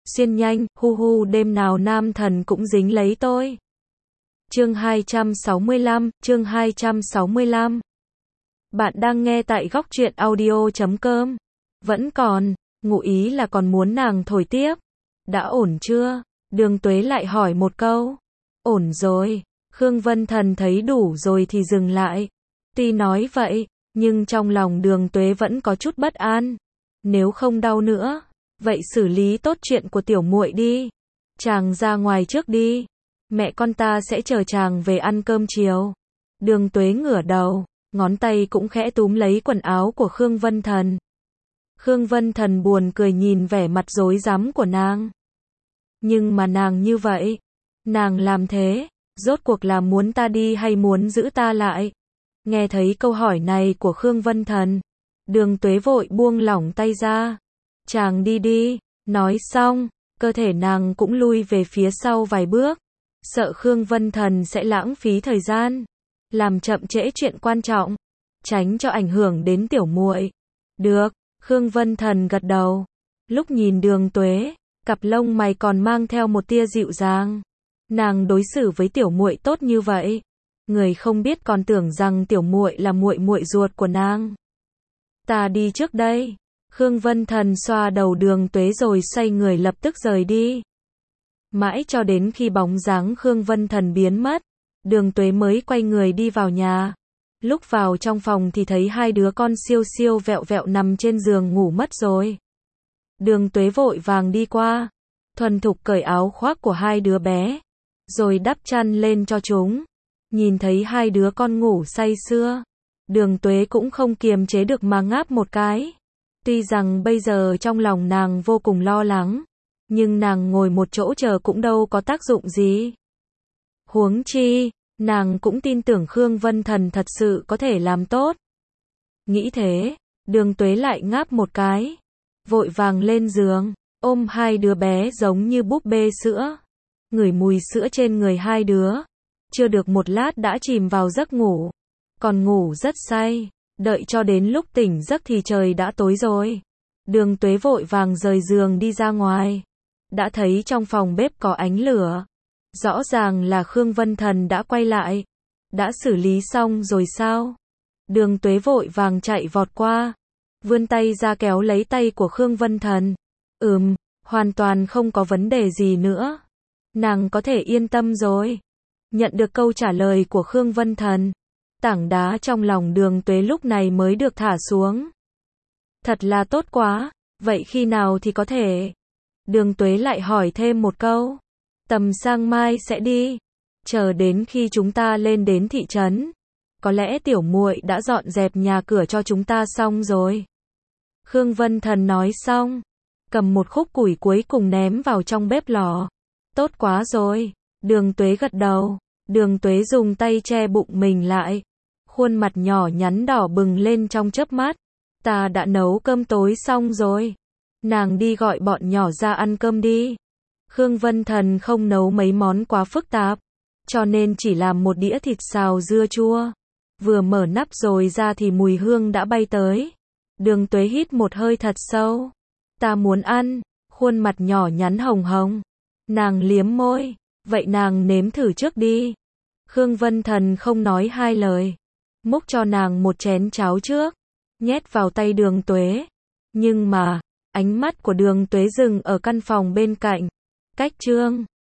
xuyên nhanh, hu hu đêm nào nam thần cũng dính lấy tôi. Chương 265. Bạn đang nghe tại góc truyện audio.com. Vẫn còn, ngụ ý là còn muốn nàng thổi tiếp. Đã ổn chưa? Đường Tuế lại hỏi một câu. Ổn rồi. Khương Vân Thần thấy đủ rồi thì dừng lại. Tuy nói vậy, nhưng trong lòng Đường Tuế vẫn có chút bất an. Nếu không đau nữa, vậy xử lý tốt chuyện của tiểu muội đi. Chàng ra ngoài trước đi. Mẹ con ta sẽ chờ chàng về ăn cơm chiều. Đường Tuế ngửa đầu, ngón tay cũng khẽ túm lấy quần áo của Khương Vân Thần. Khương Vân Thần buồn cười nhìn vẻ mặt rối rắm của nàng. Nhưng mà nàng như vậy, nàng làm thế, rốt cuộc là muốn ta đi hay muốn giữ ta lại? Nghe thấy câu hỏi này của Khương Vân Thần, Đường Tuế vội buông lỏng tay ra. Chàng đi đi, nói xong, cơ thể nàng cũng lui về phía sau vài bước, sợ Khương Vân Thần sẽ lãng phí thời gian, làm chậm trễ chuyện quan trọng, tránh cho ảnh hưởng đến tiểu muội. Được, Khương Vân Thần gật đầu. Lúc nhìn Đường Tuế, cặp lông mày còn mang theo một tia dịu dàng. Nàng đối xử với tiểu muội tốt như vậy, người không biết còn tưởng rằng tiểu muội là muội muội ruột của nàng. Ta đi trước đây. Khương Vân Thần xoa đầu Đường Tuế rồi xoay người lập tức rời đi. Mãi cho đến khi bóng dáng Khương Vân Thần biến mất, Đường Tuế mới quay người đi vào nhà. Lúc vào trong phòng thì thấy hai đứa con siêu siêu vẹo vẹo nằm trên giường ngủ mất rồi. Đường Tuế vội vàng đi qua, thuần thục cởi áo khoác của hai đứa bé, rồi đắp chăn lên cho chúng. Nhìn thấy hai đứa con ngủ say sưa, Đường Tuế cũng không kiềm chế được mà ngáp một cái. Tuy rằng bây giờ trong lòng nàng vô cùng lo lắng, nhưng nàng ngồi một chỗ chờ cũng đâu có tác dụng gì. Huống chi, nàng cũng tin tưởng Khương Vân Thần thật sự có thể làm tốt. Nghĩ thế, Đường Tuế lại ngáp một cái, vội vàng lên giường, ôm hai đứa bé giống như búp bê sữa, ngửi mùi sữa trên người hai đứa. Chưa được một lát đã chìm vào giấc ngủ, còn ngủ rất say. Đợi cho đến lúc tỉnh giấc thì trời đã tối rồi. Đường Tuế vội vàng rời giường đi ra ngoài. Đã thấy trong phòng bếp có ánh lửa. Rõ ràng là Khương Vân Thần đã quay lại. Đã xử lý xong rồi sao? Đường Tuế vội vàng chạy vọt qua, vươn tay ra kéo lấy tay của Khương Vân Thần. Hoàn toàn không có vấn đề gì nữa. Nàng có thể yên tâm rồi. Nhận được câu trả lời của Khương Vân Thần, tảng đá trong lòng Đường Tuế lúc này mới được thả xuống. Thật là tốt quá, vậy khi nào thì có thể? Đường Tuế lại hỏi thêm một câu. Tầm sang mai sẽ đi. Chờ đến khi chúng ta lên đến thị trấn, có lẽ tiểu muội đã dọn dẹp nhà cửa cho chúng ta xong rồi. Khương Vân Thần nói xong, cầm một khúc củi cuối cùng ném vào trong bếp lò. Tốt quá rồi. Đường Tuế gật đầu. Đường Tuế dùng tay che bụng mình lại, khuôn mặt nhỏ nhắn đỏ bừng lên trong chớp mắt. Ta đã nấu cơm tối xong rồi. Nàng đi gọi bọn nhỏ ra ăn cơm đi. Khương Vân Thần không nấu mấy món quá phức tạp, cho nên chỉ làm một đĩa thịt xào dưa chua. Vừa mở nắp rồi ra thì mùi hương đã bay tới. Đường Tuế hít một hơi thật sâu. Ta muốn ăn. Khuôn mặt nhỏ nhắn hồng hồng. Nàng liếm môi. Vậy nàng nếm thử trước đi. Khương Vân Thần không nói hai lời, múc cho nàng một chén cháo trước, nhét vào tay Đường Tuế. Nhưng mà, ánh mắt của Đường Tuế dừng ở căn phòng bên cạnh. Cách chương